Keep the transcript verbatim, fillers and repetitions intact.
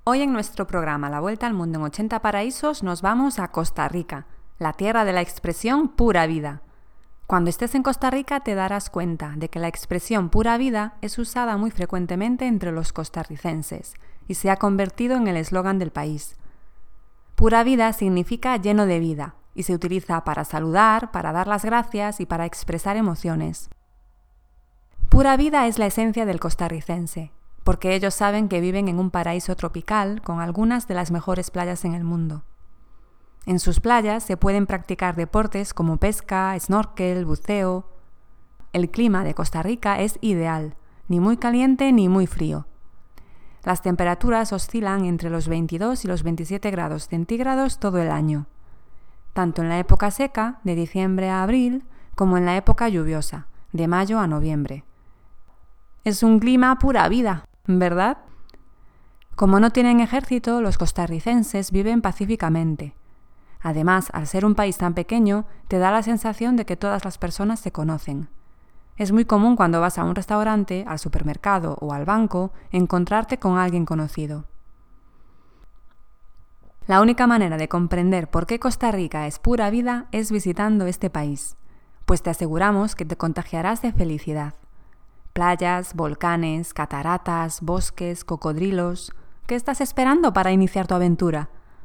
Hoy en nuestro programa La Vuelta al Mundo en ochenta Paraísos nos vamos a Costa Rica, la tierra de la expresión pura vida. Cuando estés en Costa Rica te darás cuenta de que la expresión pura vida es usada muy frecuentemente entre los costarricenses y se ha convertido en el eslogan del país. Pura vida significa lleno de vida y se utiliza para saludar, para dar las gracias y para expresar emociones. Pura vida es la esencia del costarricense, porque ellos saben que viven en un paraíso tropical con algunas de las mejores playas en el mundo. En sus playas se pueden practicar deportes como pesca, snorkel, buceo. El clima de Costa Rica es ideal, ni muy caliente ni muy frío. Las temperaturas oscilan entre los veintidós y los veintisiete grados centígrados todo el año, tanto en la época seca, de diciembre a abril, como en la época lluviosa, de mayo a noviembre. Es un clima pura vida, ¿verdad? Como no tienen ejército, los costarricenses viven pacíficamente. Además, al ser un país tan pequeño, te da la sensación de que todas las personas se conocen. Es muy común cuando vas a un restaurante, al supermercado o al banco, encontrarte con alguien conocido. La única manera de comprender por qué Costa Rica es pura vida es visitando este país, pues te aseguramos que te contagiarás de felicidad. Playas, volcanes, cataratas, bosques, cocodrilos. ¿Qué estás esperando para iniciar tu aventura?